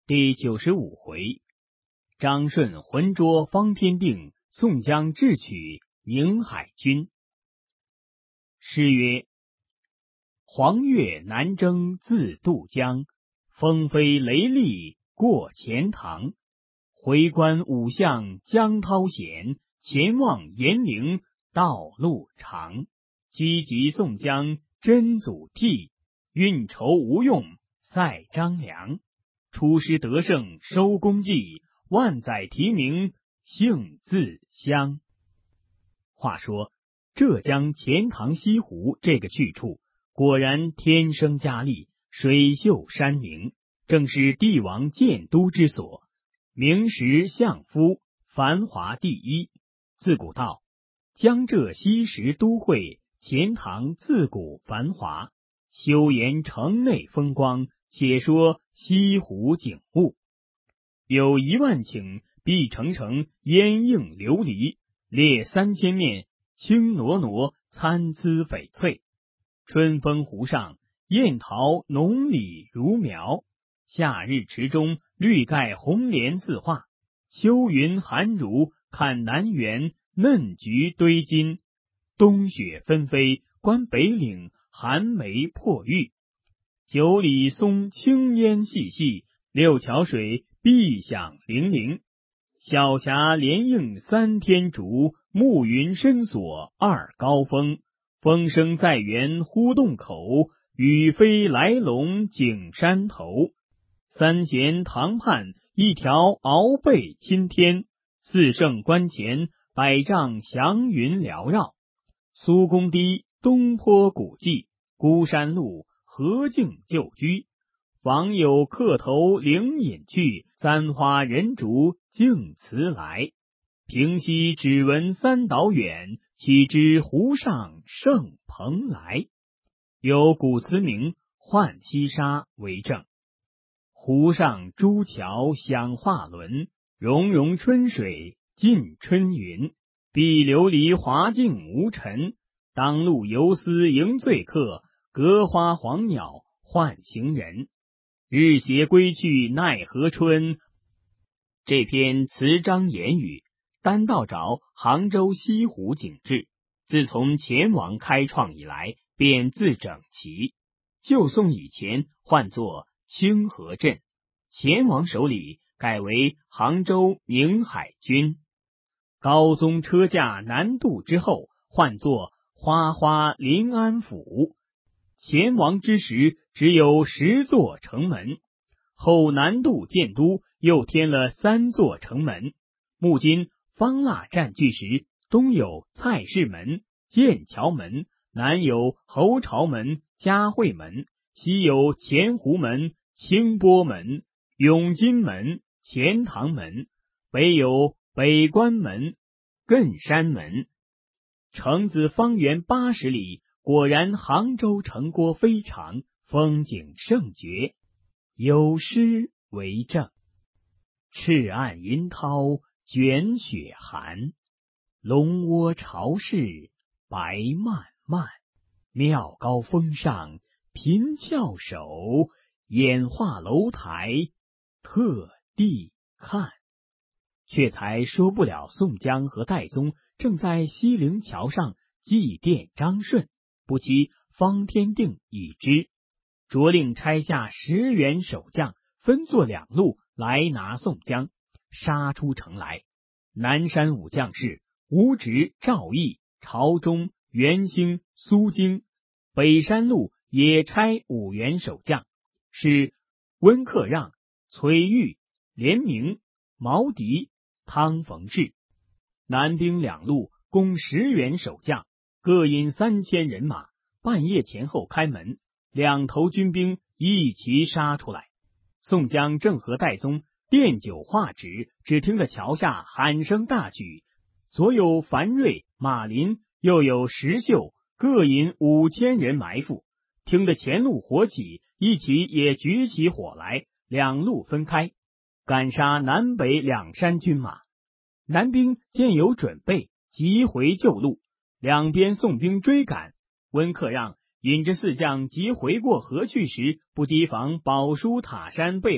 第95回，张顺浑捉方天定，宋江智取宁海军。诗曰：黄月南征自渡江，风飞雷厉过钱塘。回观五相江涛险，前望严陵道路长。积极宋江真祖逖，运筹无用赛张良。出师得胜收功绩，万载提名幸自襄。话说浙江钱塘西湖这个去处，果然天生佳丽，水秀山明，正是帝王建都之所，名实相夫，繁华第一。自古道，江浙西石都会，钱塘自古繁华。休言城内风光，且说西湖景物。有10000顷碧澄澄，烟映琉璃，列3000面，青挪挪，参差翡翠。春风湖上，燕桃浓李如苗；夏日池中，绿盖红莲似画；秋云寒如，看南园，嫩菊堆金；冬雪纷飞，观北岭，寒梅破玉。9里松青烟细细，6桥水碧响泠泠。小霞连映3天烛，暮云深锁2高峰。风声在原呼洞口，雨飞来龙景山头。3贤堂畔，一条鳌背钦天；4圣关前，百丈祥云缭绕。苏公堤东坡古迹，孤山路何径旧居。访友客头灵隐去，簪花人竹径辞来。平息只闻三岛远，岂知湖上圣蓬莱。有古词名《浣溪沙》为证。湖上朱桥响画轮，溶溶春水尽春云。碧琉璃华镜无尘，当路游丝迎醉客，隔花黄鸟唤行人。日斜归去奈何春。这篇词章言语单道着杭州西湖景致，自从钱王开创以来，便自整齐。旧宋以前唤作清河镇，钱王手里改为杭州宁海军。高宗车驾南渡之后，唤作花花临安府。钱王之时只有10座城门，后南渡建都，又添了3座城门。目今方腊占据时，东有蔡氏门、剑桥门，南有侯朝门、嘉惠门，西有钱湖门、清波门、永金门、钱塘门，北有北关门、艮山门。城自方圆80里，果然杭州城郭非常，风景胜绝。有诗为证：赤岸银涛卷雪寒，龙窝潮势白漫漫。庙高峰上凭翘首，眼画楼台特地看。却才说不了宋江和戴宗正在西泠桥上祭奠张顺，不期方天定已知，着令差下10员守将，分作2路来拿宋江，杀出城来。南山5将士吴直、赵毅、朝忠、袁兴、苏京；北山路也差5员守将，是温克让、崔玉、连明、毛迪、汤逢士。南兵2路共10员守将，各引3000人马，半夜前后开门，2头军兵一齐杀出来。宋江正和戴宗奠酒画纸，只听得桥下喊声大举，左有樊瑞、马林，右有石秀，各引5000人埋伏。听得前路火起，一起也举起火来，2路分开，赶杀南北2山军马。南兵见有准备，急回旧路，两边宋兵追赶。温克让引着4将急回过河去时，不提防宝书塔山背后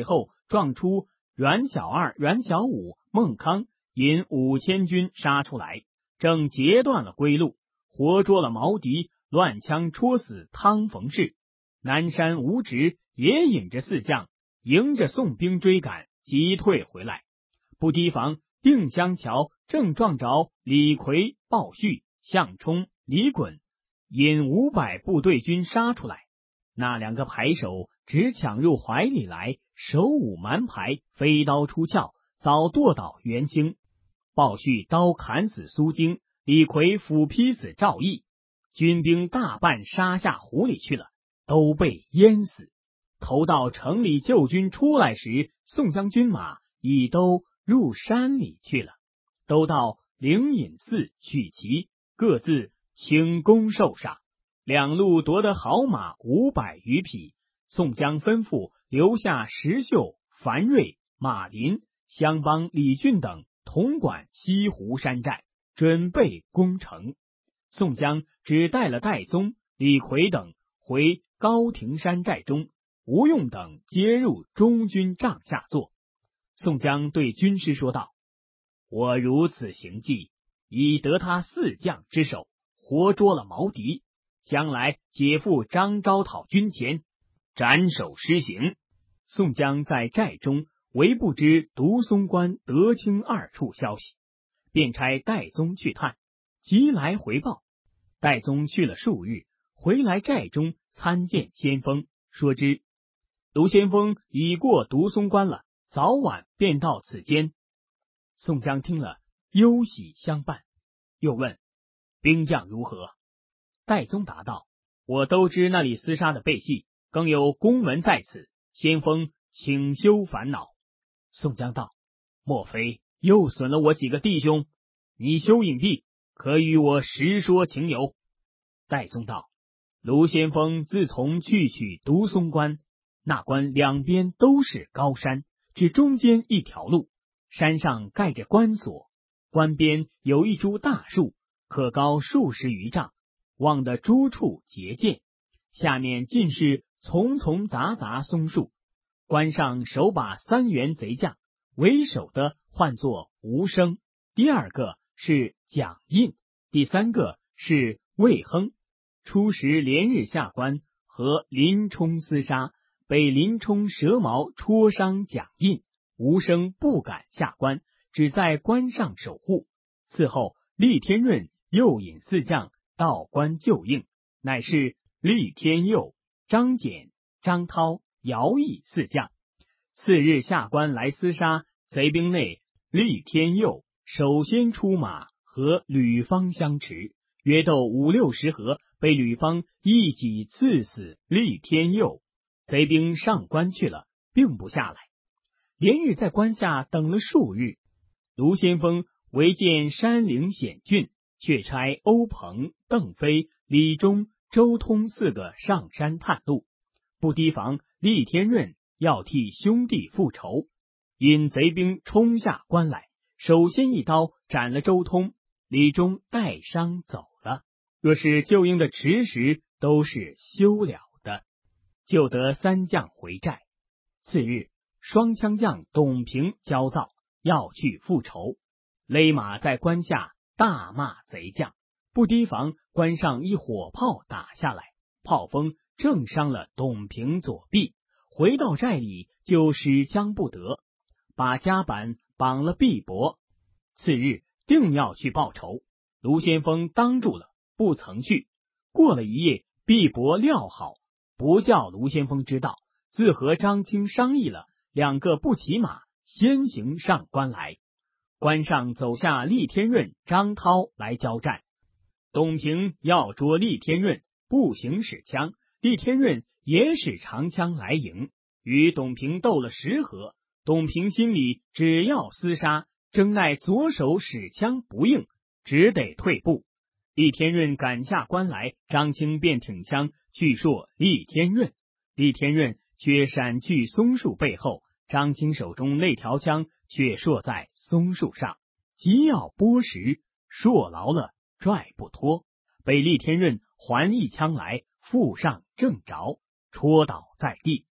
撞出袁小二、袁小五、孟康引5000军杀出来，正截断了归路，活捉了毛迪，乱枪戳死汤逢士。南山吴直也引着4将，迎着宋兵追赶，急退回来。不提防定襄桥正撞着李逵、鲍旭、项冲、李衮引500部队军杀出来，那2个排手只抢入怀里来，手舞蛮排，飞刀出鞘，早剁倒袁兴。鲍旭刀砍死苏京，李逵斧劈死赵毅，军兵大半杀下湖里去了，都被淹死。投到城里救军出来时，宋江军马已都入山里去了，都到灵隐寺取旗，各自请功受赏。2路夺得好马500余匹。宋江吩咐留下石秀、樊瑞、马林、襄帮李俊等统管西湖山寨，准备攻城。宋江只带了戴宗、李逵等回高亭山寨中，吴用等接入中军帐下坐。宋江对军师说道：我如此行计，已得他4将之手，活捉了毛迪，将来解赴张昭讨军前，斩首施行。宋江在寨中唯不知独松关、德清2处消息，便差戴宗去探，即来回报。戴宗去了数日，回来寨中参见先锋，说知卢先锋已过独松关了，早晚便到此间。宋江听了，忧喜相伴，又问兵将如何。戴宗答道：我都知那里厮杀的背细，更有公文在此，先锋请休烦恼。宋江道：莫非又损了我几个弟兄？你休隐蔽，可与我实说情由。戴宗道：卢先锋自从去取独松关，那关2边都是高山，只中间一条路，山上盖着关锁，关边有一株大树，可高数十余丈，望得诸处结界，下面尽是丛丛杂杂松树。关上手把3员贼将，为首的唤作吴生，第2个是蒋印，第3个是魏亨。初时连日下关，和林冲厮杀，被林冲蛇矛戳伤蒋印，吴生不敢下关，只在关上守护。次后厉天润又引4将到关救应，乃是厉天佑、张简、张涛、姚毅4将。次日下关来厮杀，贼兵内厉天佑首先出马，和吕方相持，约斗5、60合，被吕方一戟刺死厉天佑。贼兵上关去了，并不下来。连日在关下等了数日，卢先锋唯见山岭险峻，却差欧鹏、邓飞、李忠、周通4个上山探路，不提防厉天润要替兄弟复仇，引贼兵冲下关来，首先一刀斩了周通，李忠带伤走了。若是救应的迟时，都是休了的，就得3将回寨。次日，双枪将董平焦躁，要去复仇，勒马在关下大骂贼将，不提防关上一火炮打下来，炮锋正伤了董平左臂，回到寨里就使枪不得，把夹板绑了臂膊。次日定要去报仇，卢先锋当住了，不曾去。过了一夜，臂膊料好，不叫卢先锋知道，自和张青商议了，2个不骑马，先行上关来。关上走下厉天润、张涛来交战。董平要捉厉天润，步行使枪，厉天润也使长枪来迎，与董平斗了10合。董平心里只要厮杀，争奈左手使枪不应，只得退步。厉天润赶下关来，张青便挺枪去槊厉天润，厉天润却闪去松树背后，张青手中那条枪却槊在松树上，急要拨时，槊牢了，拽不脱，被厉天润还一枪来，腹上正着，戳倒在地。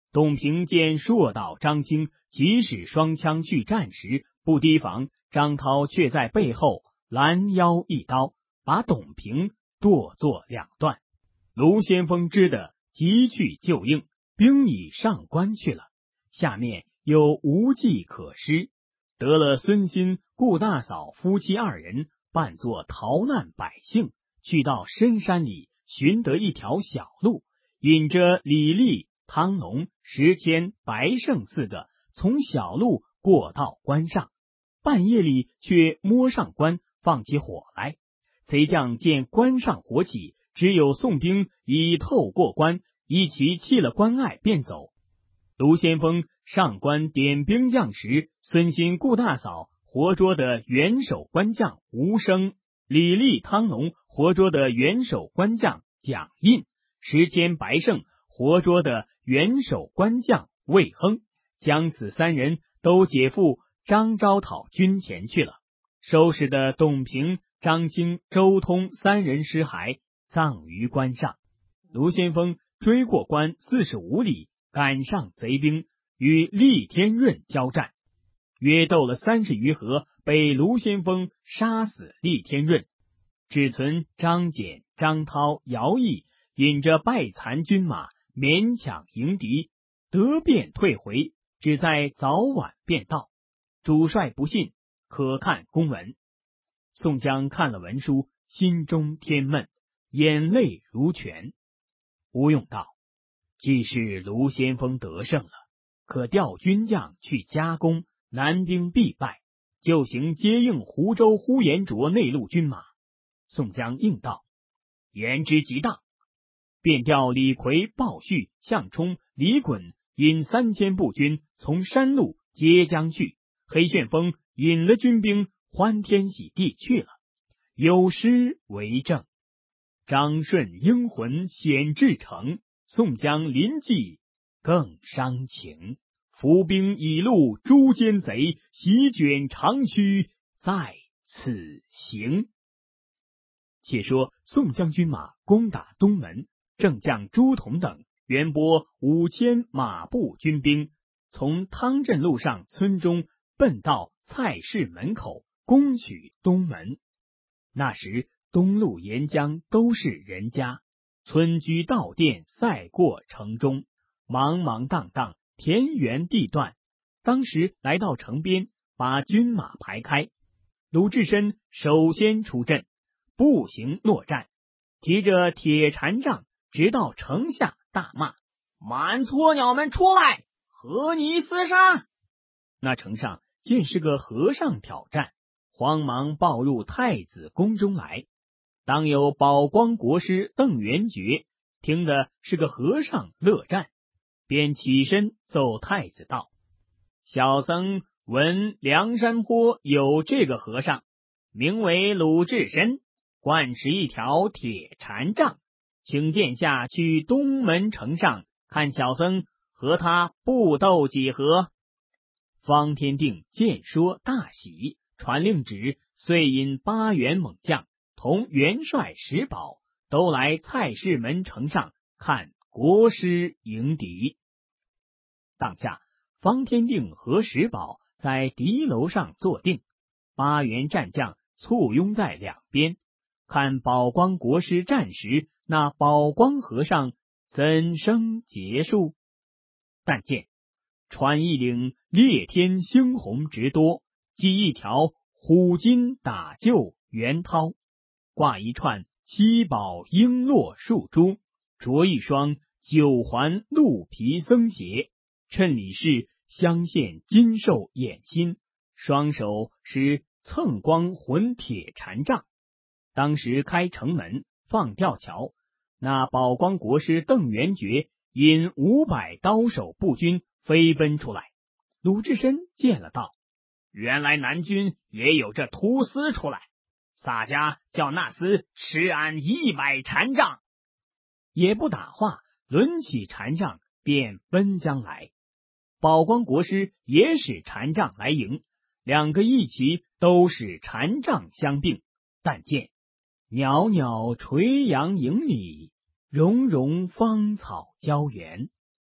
董平见硕道张清即使双枪去战时不提防，张涛却在背后拦腰一刀，把董平剁作两段。卢先锋知得急去救应，兵已上关去了，下面又无计可施，得了孙新、顾大嫂夫妻二人扮作逃难百姓，去到深山里寻得一条小路，引着李立、汤龙、石谦、白胜四个从小路过到关上，半夜里却摸上关，放起火来。贼将见关上火起，只有宋兵已透过关，一齐弃了关隘便走。卢先锋上关点兵将时，孙新、顾大嫂活捉的元首关将吴生，李立、汤龙活捉的元首关将蒋印，石谦、白胜活捉的元首关将魏亨，将此三人都解赴张昭讨军前去了。收拾的董平、张清、周通三人尸骸葬于关上。卢先锋追过关45里，赶上贼兵，与厉天润交战，约斗了30余合，被卢先锋杀死厉天润，只存张简、张涛、姚毅引着败残军马勉强迎敌，得便退回，只在早晚便到。主帅不信，可看公文。宋江看了文书，心中天闷，眼泪如泉。吴用道：既是卢先锋得胜了，可调军将去加攻，南兵必败，就行接应湖州呼延灼内陆军马。宋江应道：言之极当。便调李逵、鲍旭、项冲、李衮引3000步军从山路接将去，黑旋风引了军兵欢天喜地去了。有诗为证：张顺英魂显至诚，宋江临济更伤情。伏兵已路诛奸贼，席卷长驱在此行。且说宋江军马攻打东门，正将朱仝等原拨5000马步军兵，从汤镇路上村中奔到蔡氏门口，攻取东门。那时东路沿江都是人家，村居道店赛过城中，茫茫荡荡，田园地段。当时来到城边，把军马排开，鲁智深首先出阵，步行落战，提着铁禅杖直到城下，大骂：满撮鸟们出来，和你厮杀！那城上见是个和尚挑战，慌忙报入太子宫中来。当有宝光国师邓元觉听的是个和尚乐战，便起身奏太子道：小僧闻梁山坡有这个和尚，名为鲁智深，惯持一条铁禅杖，请殿下去东门城上，看小僧和他布斗几合。方天定见说大喜，传令旨，遂引8员猛将同元帅石宝都来蔡氏门城上看国师迎敌。当下方天定和石宝在敌楼上坐定，8员战将簇拥在两边，看宝光国师战时，那宝光和尚怎生结束？但见穿一领烈天猩红直多，系一条虎筋打救袁涛，挂一串七宝璎珞树珠，着一双9环鹿皮僧鞋，衬里是镶嵌金兽眼心，双手使蹭光混铁禅杖。当时开城门放吊桥，那宝光国师邓元觉引500刀手步军飞奔出来。鲁智深见了道：原来南军也有这屠司出来，洒家叫那厮吃俺100禅杖。也不打话，抡起禅杖便奔将来。宝光国师也使禅杖来迎，两个一齐都使禅杖相并。但见袅袅垂杨营里，融融芳草娇园，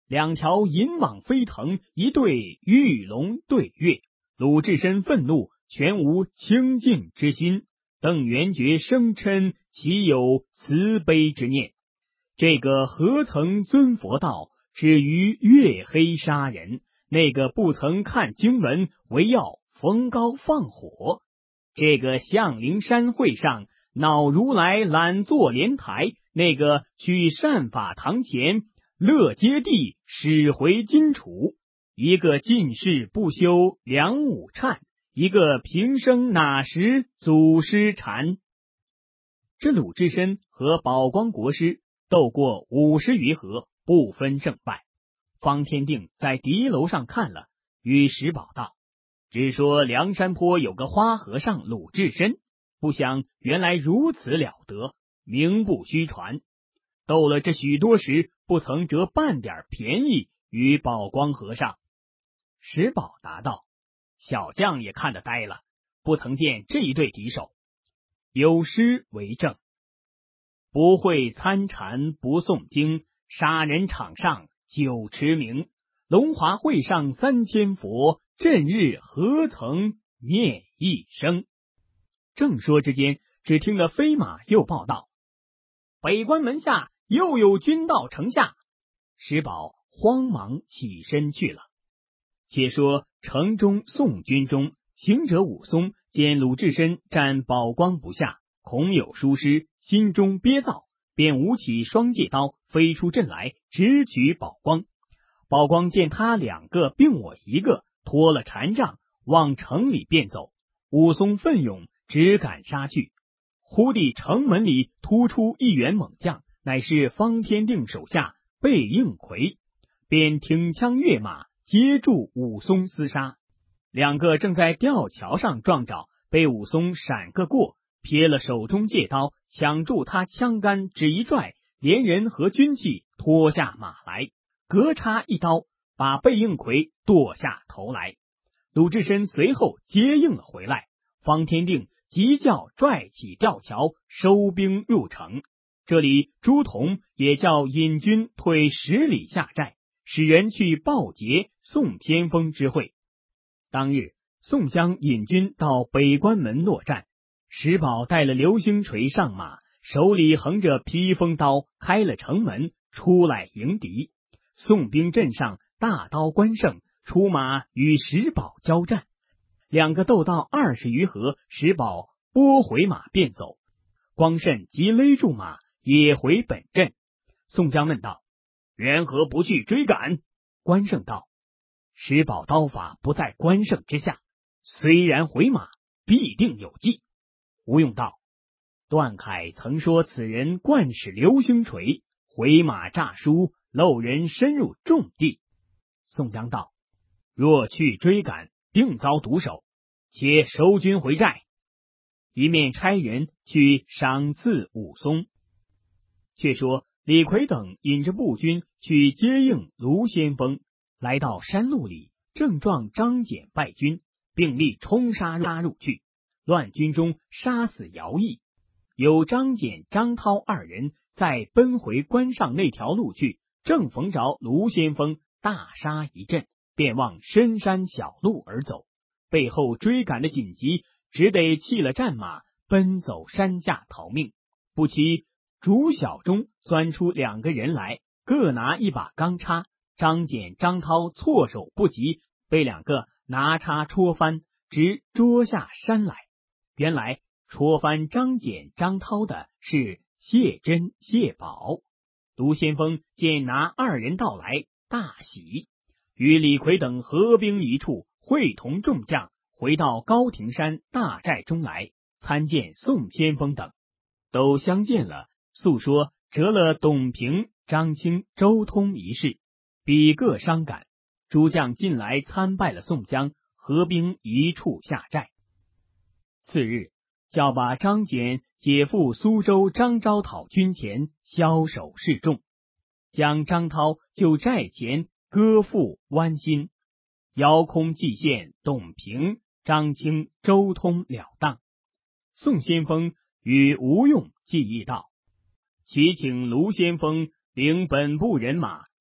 两条银蟒飞腾，一对玉龙对月。鲁智深愤怒，全无清净之心。邓元觉生嗔，岂有慈悲之念？这个何曾尊佛道，只于月黑杀人；那个不曾看经文，唯要逢高放火。这个象灵山会上恼如来懒坐莲台，那个去善法堂前乐接地使回荆楚。一个进士不修梁武忏，一个平生哪识祖师禅。这鲁智深和宝光国师斗过50余合，不分胜败。方天定在敌楼上看了，与石宝道：只说梁山坡有个花和尚鲁智深，不想原来如此了得，名不虚传。斗了这许多时，不曾折半点便宜与宝光和尚。石宝答道：小将也看得呆了，不曾见这一对敌手。有诗为证：不会参禅不诵经，杀人场上久驰名。龙华会上3000佛，震日何曾念一声。正说之间，只听得飞马又报道：北关门下又有军到城下。石宝慌忙起身去了。且说城中宋军中，行者武松见鲁智深战宝光不下，恐有疏失，心中憋躁，便舞起双戒刀，飞出阵来，直取宝光。宝光见他两个并我一个，脱了禅杖，往城里便走。武松奋勇，只赶杀去。忽地城门里突出一员猛将，乃是方天定手下贝应奎，便挺枪跃马，接住武松厮杀。两个正在吊桥上撞着，被武松闪个过，撇了手中戒刀，抢住他枪杆，只一拽，连人和军器拖下马来，隔插一刀，把贝应奎剁下头来。鲁智深随后接应了回来，方天定急叫拽起吊桥，收兵入城。这里朱仝也叫引军退10里下寨，使人去报捷宋偏锋之会。当日宋江引军到北关门落战，石宝带了流星锤上马，手里横着披风刀，开了城门出来迎敌。宋兵阵上大刀关胜出马与石宝交战，两个斗到20余合，石宝拨回马便走。光慎即勒住马，也回本阵。宋江问道：缘何不去追赶？关胜道：石宝刀法不在关胜之下，虽然回马，必定有计。吴用道：段凯曾说此人惯使流星锤，回马诈输，漏人深入重地。宋江道：若去追赶，定遭毒手，且收军回寨。一面差人去赏赐武松。却说李逵等引着步军去接应卢先锋，来到山路里，正撞张简败军，并力冲杀入去。乱军中杀死姚毅，有张简、张涛二人再奔回关上那条路去，正逢着卢先锋大杀一阵，便往深山小路而走。背后追赶的紧急，只得弃了战马，奔走山下逃命。不期竹小中钻出2个人来，各拿一把钢叉。张简、张涛措手不及，被2个拿叉戳翻，直捉下山来。原来戳翻张简、张涛的是谢珍、谢宝。卢先锋见拿2人到来，大喜，与李逵等合兵一处，会同众将回到高亭山大寨中来，参见宋先锋等。都相见了，诉说折了董平、张清、周通一事，比各伤感。诸将进来参拜了宋江，合兵一处下寨。次日，叫把张简解赴苏州张昭讨军前，枭首示众，将张涛就寨前割腹剜心，遥空祭献董平、张清、周通了当。宋先锋与吴用计议道：其请卢先锋领本部人马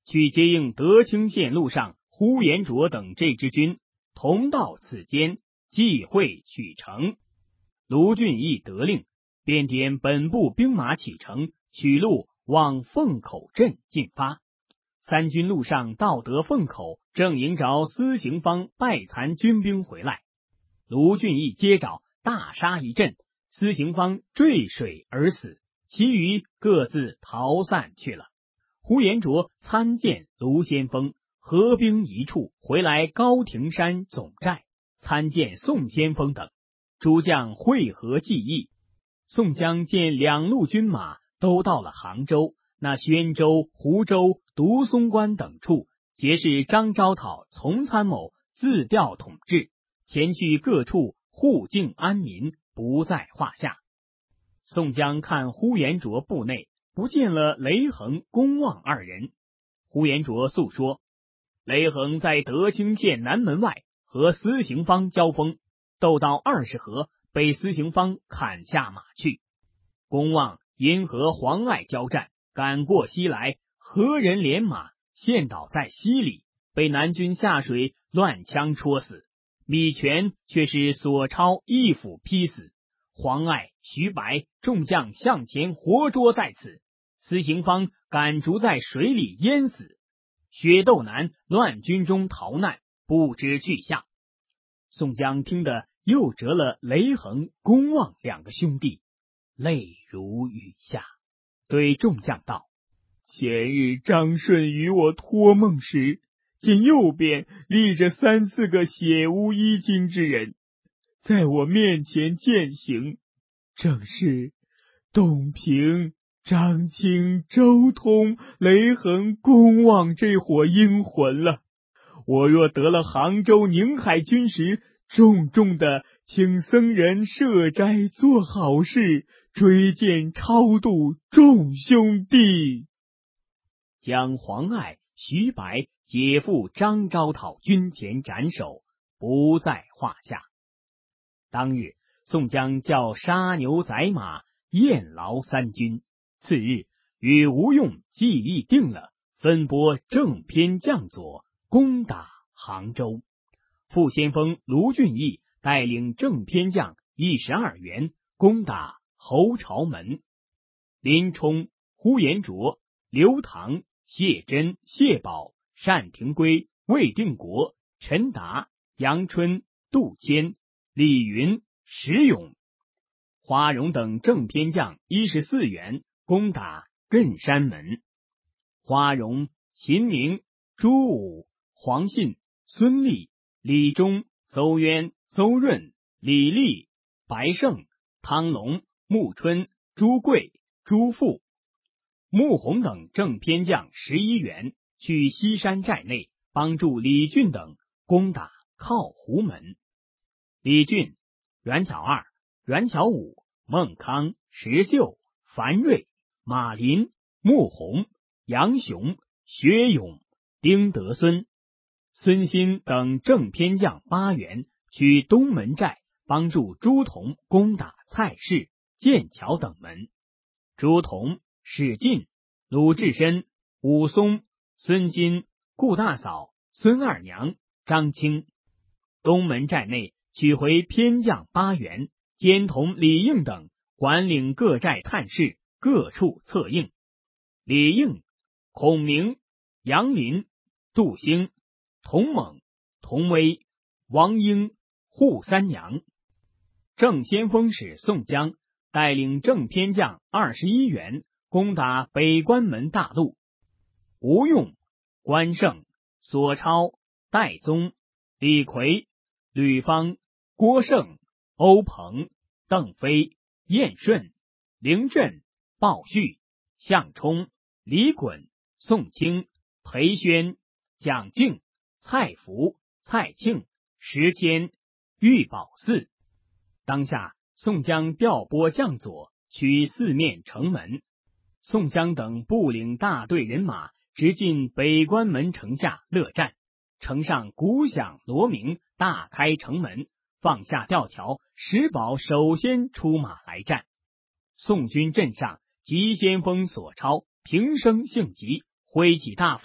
去接应德清县路上呼延灼等这支军，同到此间，际会取城。卢俊义得令，便点本部兵马启程，取路往凤口镇进发。三军路上到得凤口，正迎着司行方败残军兵回来。卢俊义接着大杀一阵，司行方坠水而死，其余各自逃散去了。呼延灼参见卢先锋，合兵一处，回来高亭山总寨，参见宋先锋等，诸将会合计议。宋江见两路军马都到了杭州，那宣州、湖州、独松关等处，皆是张昭讨从参谋自调统治，前去各处护境安民，不在话下。宋江看呼延灼部内不见了雷横、公望二人。呼延灼诉说，雷横在德清县南门外和司行方交锋，斗到20合，被司行方砍下马去。公望因和黄爱交战，赶过西来，何人连马陷倒在溪里，被南军下水乱枪戳死。米全却是索超一斧劈死。黄爱、徐白众将向前活捉在此，司行方赶逐在水里淹死。薛斗南乱军中逃难，不知去向。宋江听得又折了雷横、公望两个兄弟，泪如雨下，对众将道：前日张顺与我托梦时，见右边立着3、4个血污衣襟之人，在我面前践行，正是董平、张清、周通、雷横、公望这伙阴魂了。我若得了杭州宁海军时，重重的请僧人设斋做好事，追荐超度众兄弟。将黄爱、徐白解赴张昭讨军前斩首，不在话下。当日宋江叫杀牛宰马，宴劳三军。次日与吴用计议定了，分拨正偏将佐，攻打杭州。副先锋卢俊义带领正偏将12员攻打侯朝门。林冲、呼延灼、刘唐、谢真、谢宝、单廷圭、魏定国、陈达、杨春、杜迁、李云、石勇、花荣等正偏将14员攻打亘山门。花荣、秦明、朱武、黄信、孙立、李忠、邹渊、邹润、李立、白胜、汤龙、穆春、朱贵、朱富、穆弘等正偏将11员去西山寨内，帮助李俊等攻打靠湖门。李俊、阮小二、阮小五、孟康、石秀、樊瑞、马林、穆弘、杨雄、薛勇、丁德孙、孙新等正偏将8员去东门寨，帮助朱仝攻打蔡氏、剑桥等门。朱仝、史进、鲁智深、武松、孙新、顾大嫂、孙二娘、张清。东门寨内取回偏将8员，兼同李应等管领各寨探视，各处策应。李应、孔明、杨林、杜兴、童猛、童威、王英、扈三娘。正先锋使宋江带领正偏将21员攻打北关门大路。吴用、关胜、索超、戴宗、李逵、吕方、郭盛、欧鹏、邓飞、燕顺、凌振、鲍旭、项冲、李衮、宋清、裴宣、蒋敬、蔡福、蔡庆、石谦、玉宝寺。当下宋江调拨将佐，取四面城门。宋江等部领大队人马直进北关门城下勒战，城上鼓响锣鸣，大开城门，放下吊桥，石宝首先出马来战。宋军阵上急先锋索超平生性急，挥起大斧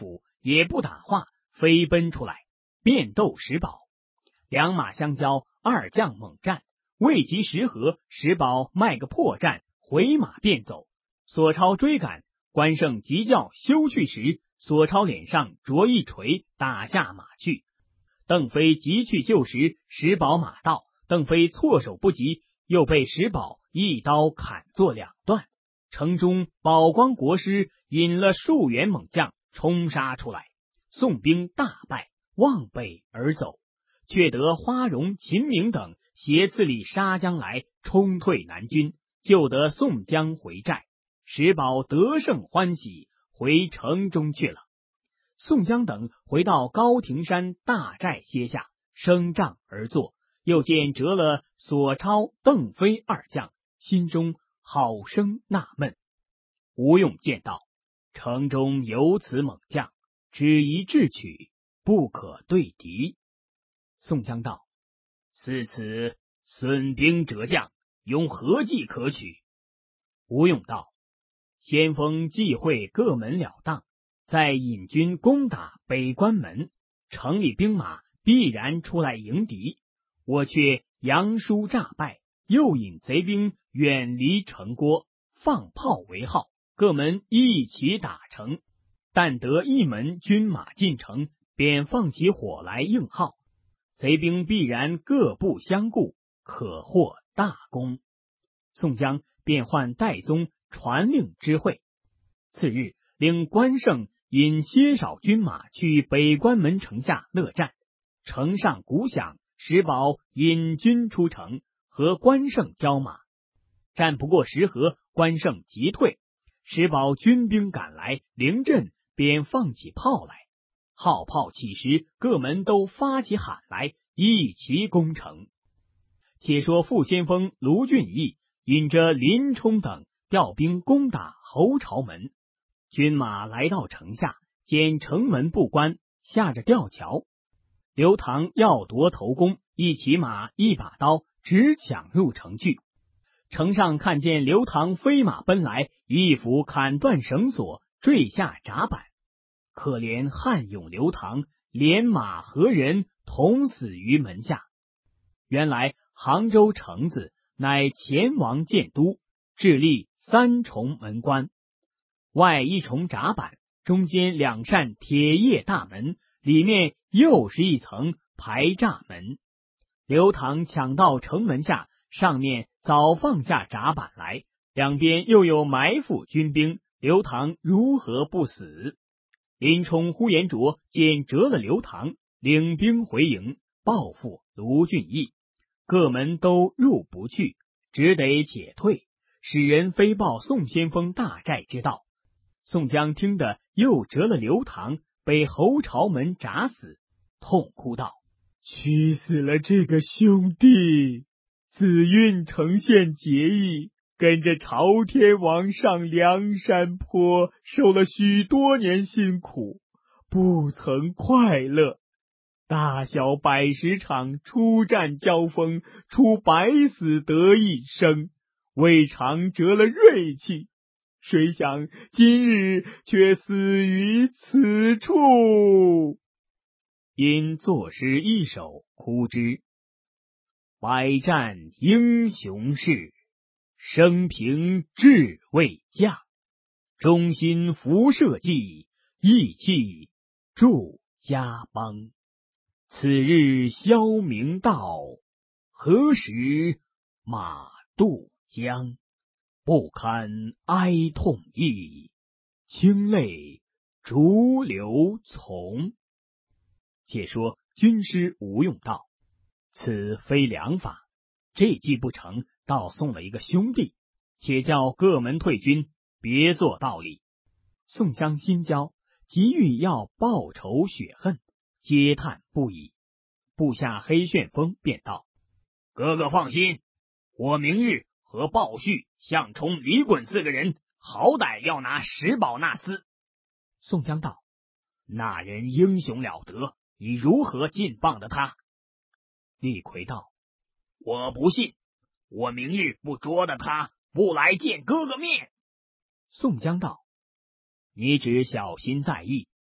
也不打话，飞奔出来，便斗石宝。两马相交，二将猛战，未及10合，石宝卖个破绽，回马便走。索超追赶，关胜急叫休去时，索超脸上着一锤，打下马去。邓飞急去救时，石宝马到，邓飞措手不及，又被石宝一刀砍作2段。城中宝光国师引了数员猛将冲杀出来，宋兵大败，望北而走，却得花荣、秦明等挟刺里杀将来，冲退南军，救得宋江回寨。石宝得胜欢喜，回城中去了。宋江等回到高亭山大寨歇下，升帐而坐，又见折了索超、邓飞2将，心中好生纳闷。吴用见到城中有此猛将，只宜智取，不可对敌。宋江道：似此损兵折将，用何计可取？吴用道：先锋忌讳各门了当，再引军攻打北关门，城里兵马必然出来迎敌，我却扬书诈败，诱引贼兵远离城郭，放炮为号，各门一起打城。但得一门军马进城，便放起火来应号，贼兵必然各不相顾，可获大功。宋江便唤戴宗传令知会。次日，令关胜引些少军马去北关门城下勒战，城上鼓响，石宝引军出城，和关胜交马，战不过10合，关胜急退。石宝军兵赶来，临阵便放起炮来，号炮起时，各门都发起喊来，一齐攻城。且说副先锋卢俊义引着林冲等调兵攻打侯朝门，军马来到城下，见城门不关，下着吊桥。刘唐要夺头功，一骑马一把刀，直抢入城去。城上看见刘唐飞马奔来，一斧砍断绳索，坠下闸板。可怜悍勇刘唐，连马和人同死于门下。原来杭州城子乃前王建都，置立3重门关，外1重闸板，中间2扇铁叶大门，里面又是一层排栅门。刘唐抢到城门下，上面早放下闸板来，两边又有埋伏军兵，刘唐如何不死？林冲、呼延灼见折了刘唐，领兵回营，报复卢俊义，各门都入不去，只得且退，使人飞报宋先锋大寨之道。宋江听得又折了刘唐，被侯朝门铡死，痛哭道：屈死了这个兄弟！子运承献节义，跟着朝天王上梁山坡，受了许多年辛苦，不曾快乐。大小110场出战交锋，出百死得一生，未尝折了锐气。谁想今日却死于此处。因作诗一首，哭之：百战英雄事，生平志未降，忠心服社稷，义气助家邦。此日消明道，何时马渡江？不堪哀痛意，清泪逐流从。且说军师吴用道：此非良法，这计不成，倒送了一个兄弟，且叫各门退军，别做道理。宋江心焦，急欲要报仇雪恨，嗟叹不已。部下黑旋风便道：哥哥放心，我明日和鲍旭、项冲、李衮4个人，好歹要拿石宝那厮。宋江道：那人英雄了得，你如何尽放的他？李逵道：我不信，我明日不捉得他，不来见哥哥面。宋江道：你只小心在意，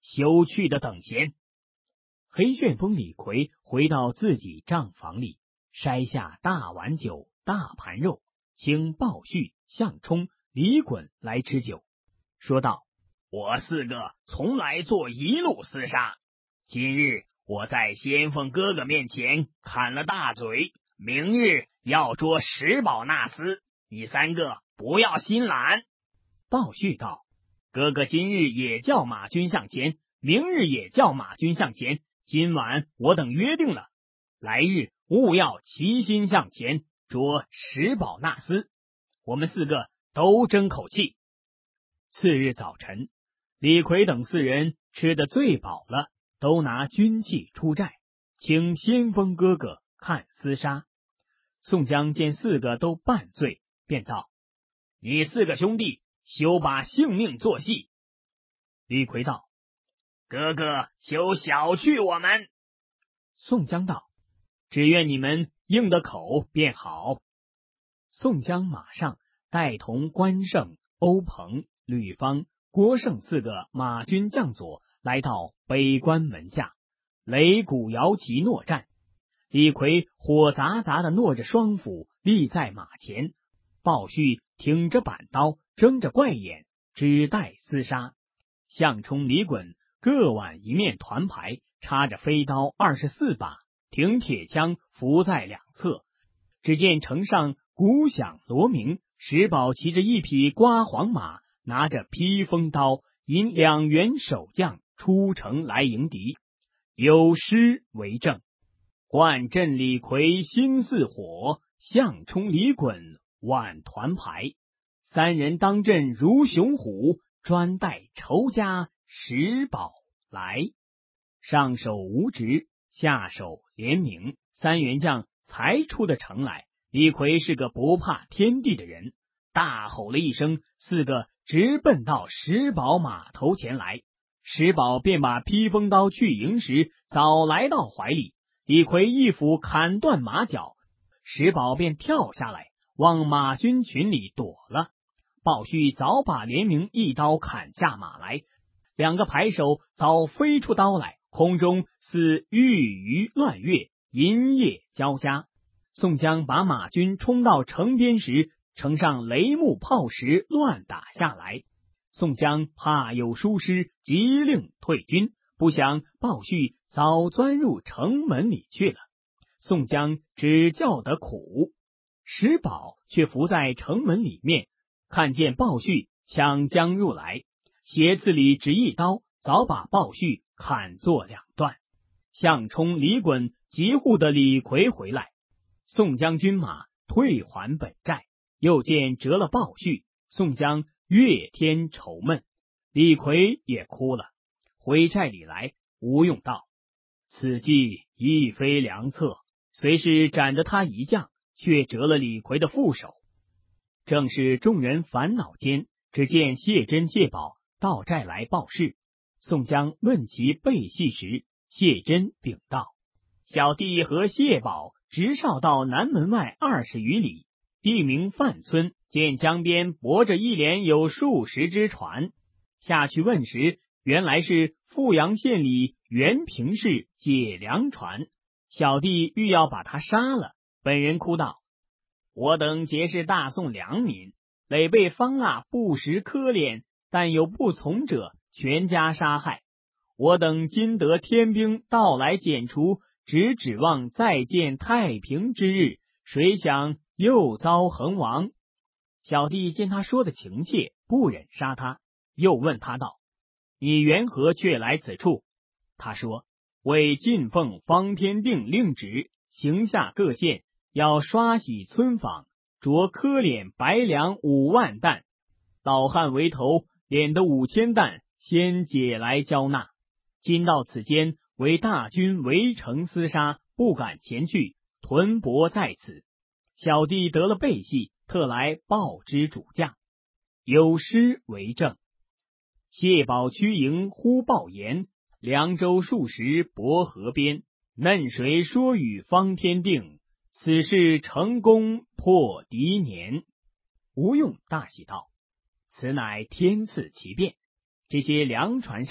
休去的等闲。黑旋风李逵回到自己账房里，筛下大碗酒、大盘肉，请鲍旭、项冲、李衮来吃酒，说道：我四个从来做一路厮杀，今日我在先锋哥哥面前砍了大嘴，明日要捉石宝纳斯，你三个不要心懒。鲍旭道：哥哥今日也叫马军向前，明日也叫马军向前，今晚我等约定了，来日务要齐心向前捉石宝纳斯，我们四个都争口气。次日早晨，李逵等四人吃得最饱了，都拿军器出寨，请先锋哥哥看厮杀。宋江见四个都半醉，便道：你四个兄弟休把性命作戏。李逵道：哥哥休小觑我们。宋江道：只愿你们应得口便好。宋江马上带同关胜、欧鹏、吕方、郭盛四个马军将佐来到北关门下，擂鼓摇旗搦战。李逵火杂杂的搦着双斧立在马前，鲍旭挺着板刀睁着怪眼，只待厮杀。项冲、李衮各挽一面团牌，插着飞刀24把，挺铁枪伏在两侧。只见城上鼓响锣鸣，石宝骑着一匹刮黄马，拿着披风刀，引2员守将出城来迎敌。有诗为证：冠阵李逵心似火，项冲李衮挽团牌，三人当阵如雄虎，专待仇家石宝来。上手吴直，下手连名，三员将才出的城来。李逵是个不怕天地的人，大吼了一声，四个直奔到石宝马头前来。石宝便把披风刀去迎时，早来到怀里。李逵一斧砍断马脚，石宝便跳下来，往马军群里躲了。鲍旭早把连名一刀砍下马来，两个排手早飞出刀来，空中似玉鱼乱跃，银叶交加。宋江把马军冲到城边时，城上雷木炮石乱打下来。宋江怕有疏失，急令退军，不想鲍旭早钻入城门里去了。宋江只叫得苦，石宝却伏在城门里面，看见鲍旭抢将入来，斜刺里只一刀，早把鲍旭砍作2段。项冲、李衮急护的李逵回来，宋江军马退还本寨，又见折了鲍旭，宋江越添愁闷，李逵也哭了。回寨里来，吴用道：此计亦非良策，虽是斩得他一将，却折了李逵的副手。正是众人烦恼间，只见谢珍、谢宝到寨来报事。宋江问其背戏时，谢珍禀道：小弟和谢宝直哨到南门外20余里，地名范村，见江边泊着一连有数十只船，下去问时，原来是富阳县里原平氏解粮船，小弟欲要把他杀了。本人哭道：我等皆是大宋良民，累被方腊不时苛敛，但有不从者，全家杀害。我等今得天兵到来剪除，只指望再见太平之日，谁想又遭横亡。小弟见他说的情切，不忍杀他，又问他道：你缘何却来此处？他说：为进奉方天定令旨，行下各县要刷洗村坊，着苛敛白粮5万担，老汉为头，敛得5000担，先解来交纳。今到此间，为大军围城厮杀，不敢前去，屯泊在此。小弟得了背戏，特来报知主将。有诗为证：谢宝驱营呼报言，凉州数十泊河边，嫩水说与方天定，此事成功破敌年。吴用大喜道：此乃天赐奇变，这些粮船上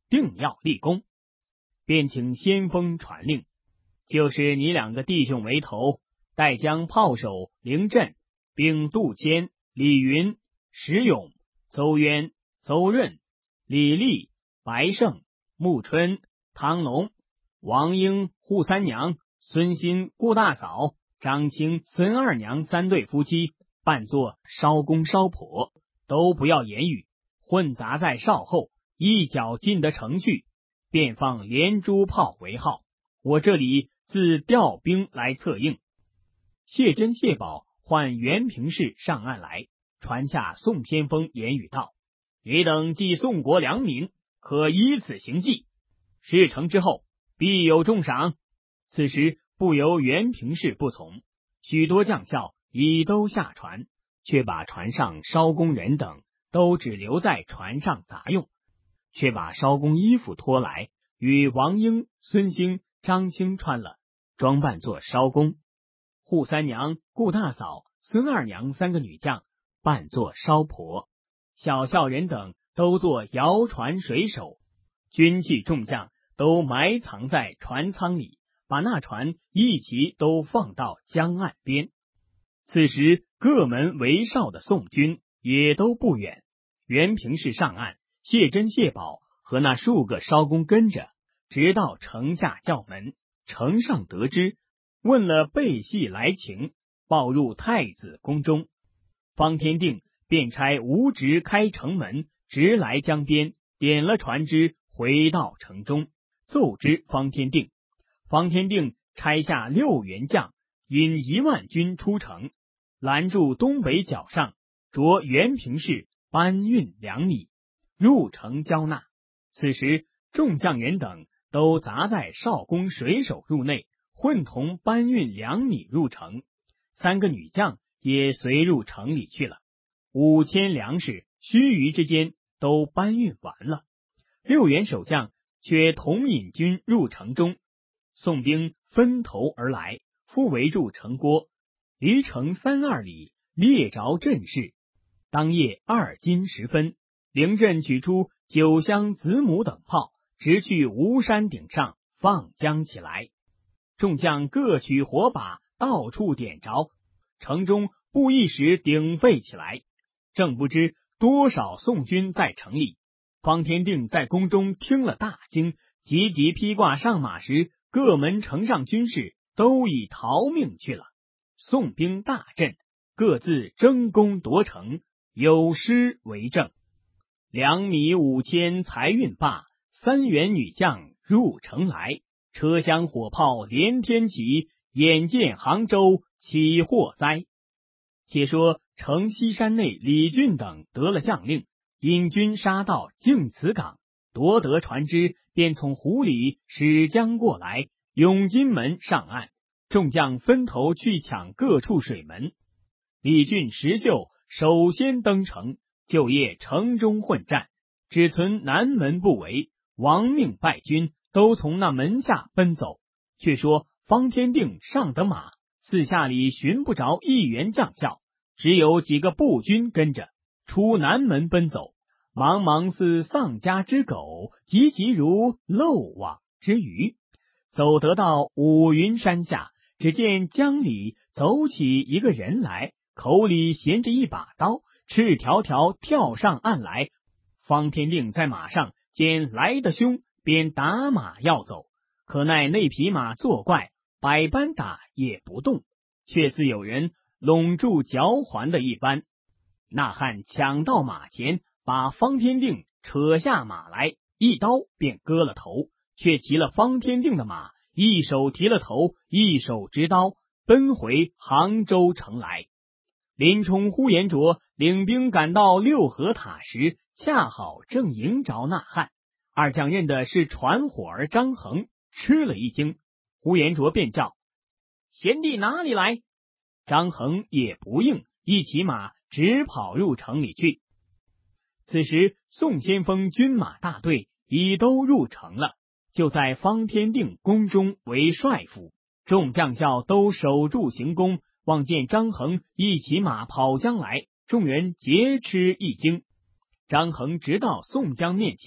定要立功。便请先锋传令，就是你2个弟兄为头，带将炮手凌震，并杜迁、李云、石勇、邹渊、邹润、李立、白胜、穆春、汤龙、王英、扈三娘、孙新、顾大嫂、张清、孙二娘3对夫妻，扮作烧公烧婆，都不要言语，混杂在哨后，一脚进得城去，便放连珠炮为号。我这里自调兵来策应。谢珍、谢宝唤袁平氏上岸来，传下宋偏锋言语道：你等既宋国良民，可以此行计，事成之后必有重赏。此时不由袁平氏不从，许多将校已都下船，却把船上艄公人等都只留在船上杂用，却把艄公衣服脱来，与王英、孙兴、张清穿了，装扮作艄公。扈三娘、顾大嫂、孙二娘3个女将扮作艄婆，小校人等都做摇船水手，军器众将都埋藏在船舱里，把那船一齐都放到江岸边。此时各门为哨的宋军也都不远，袁平氏上岸，谢珍、谢宝和那数个艄公跟着，直到城下叫门。城上得知，问了背细来情，报入太子宫中。方天定便差吴直开城门，直来江边，点了船只，回到城中，奏知方天定。方天定差下6员将，引1万军出城，拦住东北角上，着袁平氏搬运粮米，入城交纳。此时众将人等都杂在少公水手入内，混同搬运粮米入城。3个女将也随入城里去了。5000粮食须臾之间都搬运完了。6员守将却同引军入城中，宋兵分头而来，复围住城郭，离城3-2里，列着阵势。当夜2更时分，凌震取出9箱子母等炮，直去吴山顶上放将起来。众将各取火把，到处点着，城中不一时鼎沸起来。正不知多少宋军在城里。方天定在宫中听了大惊，急急披挂上马时，各门城上军士都已逃命去了。宋兵大振，各自争功夺城，有诗为证：粮米5000才运罢，3员女将入城来，车厢火炮连天起，眼见杭州起祸灾。且说城西山内李俊等得了将令，引军杀到净慈港，夺得船只，便从湖里驶江过来，永金门上岸。众将分头去抢各处水门。李俊、石秀首先登城，就夜城中混战，只存南门不为，亡命败军都从那门下奔走。却说方天定上得马，四下里寻不着1员将校，只有几个步军跟着，出南门奔走，茫茫似丧家之狗，急急如漏网之鱼。走得到五云山下，只见江里走起一个人来，口里衔着一把刀，赤条条跳上岸来。方天定在马上见来得凶，便打马要走，可奈那匹马作怪，百般打也不动，却似有人拢住嚼环的一般。那汉抢到马前，把方天定扯下马来，一刀便割了头，却骑了方天定的马，一手提了头，一手执刀，奔回杭州城来。林冲、呼延灼领兵赶到六合塔时，恰好正迎着那汉。二将认的是船伙儿张衡，吃了一惊。呼延灼便叫：贤弟哪里来？张衡也不应，一骑马直跑入城里去。此时宋先锋军马大队已都入城了，就在方天定宫中为帅府，众将校都守住行宫，望见张衡一骑马跑将来，众人皆吃一惊。张衡直到宋江面前，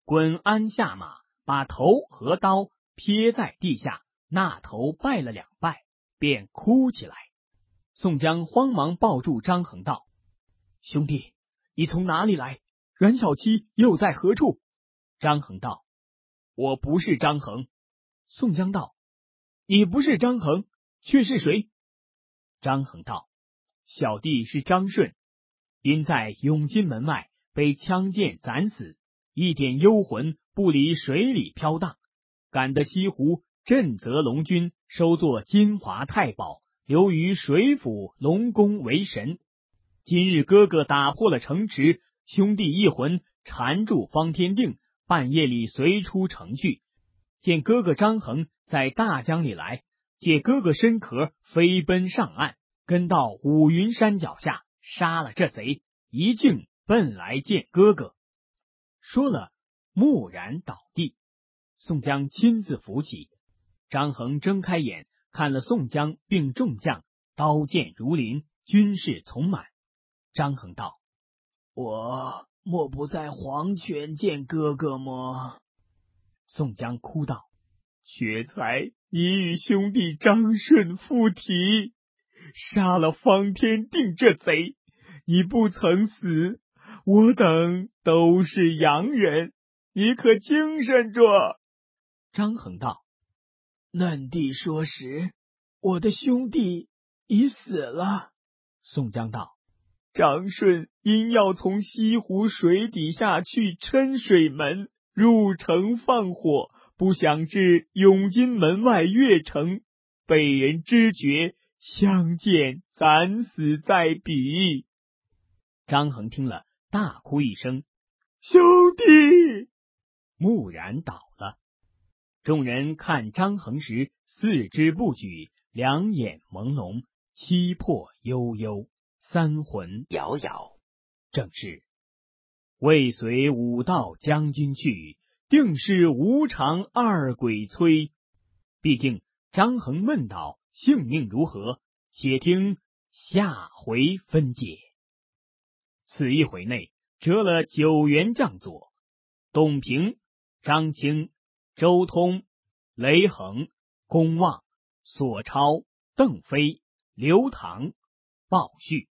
滚鞍下马，把头和刀撇在地下，那头拜了2拜，便哭起来。宋江慌忙抱住张衡道：“兄弟，你从哪里来？阮小七又在何处？”张衡道：“我不是张衡。”宋江道：“你不是张衡，却是谁？”张衡道：“小弟是张顺，因在永金门外被枪箭斩死，一点幽魂不离水里飘荡，赶得西湖镇泽龙君收作金华太保，留于水府龙宫为神。今日哥哥打破了城池，兄弟一魂缠住方天定，半夜里随出城去，见哥哥张衡在大江里来，借哥哥身壳飞奔上岸，跟到五云山脚下，杀了这贼，一径奔来见哥哥。”说了，蓦然倒地。宋江亲自扶起。张衡睁开眼，看了宋江并众将，刀剑如林，军士从满。张衡道：“我莫不在黄泉见哥哥么？”宋江哭道：“却才你与兄弟张顺附体，杀了方天定这贼，你不曾死，我等都是洋人，你可精神着。”张衡道：“嫩弟说实，我的兄弟已死了。”宋江道：“张顺因要从西湖水底下去郴水门，入城放火，不想至永金门外越城，被人知觉，相见斩死在彼。”张衡听了，大哭一声：“兄弟！”蓦然倒了。众人看张衡时，四肢不举，两眼朦胧，七魄悠悠，三魂摇摇。正是未随武道将军去，定是无常二鬼催。毕竟张衡闷倒，性命如何？且听下回分解。此一回内折了9员将佐：董平、张清、周通、雷横、公望、索超、邓飞、刘唐、鲍旭。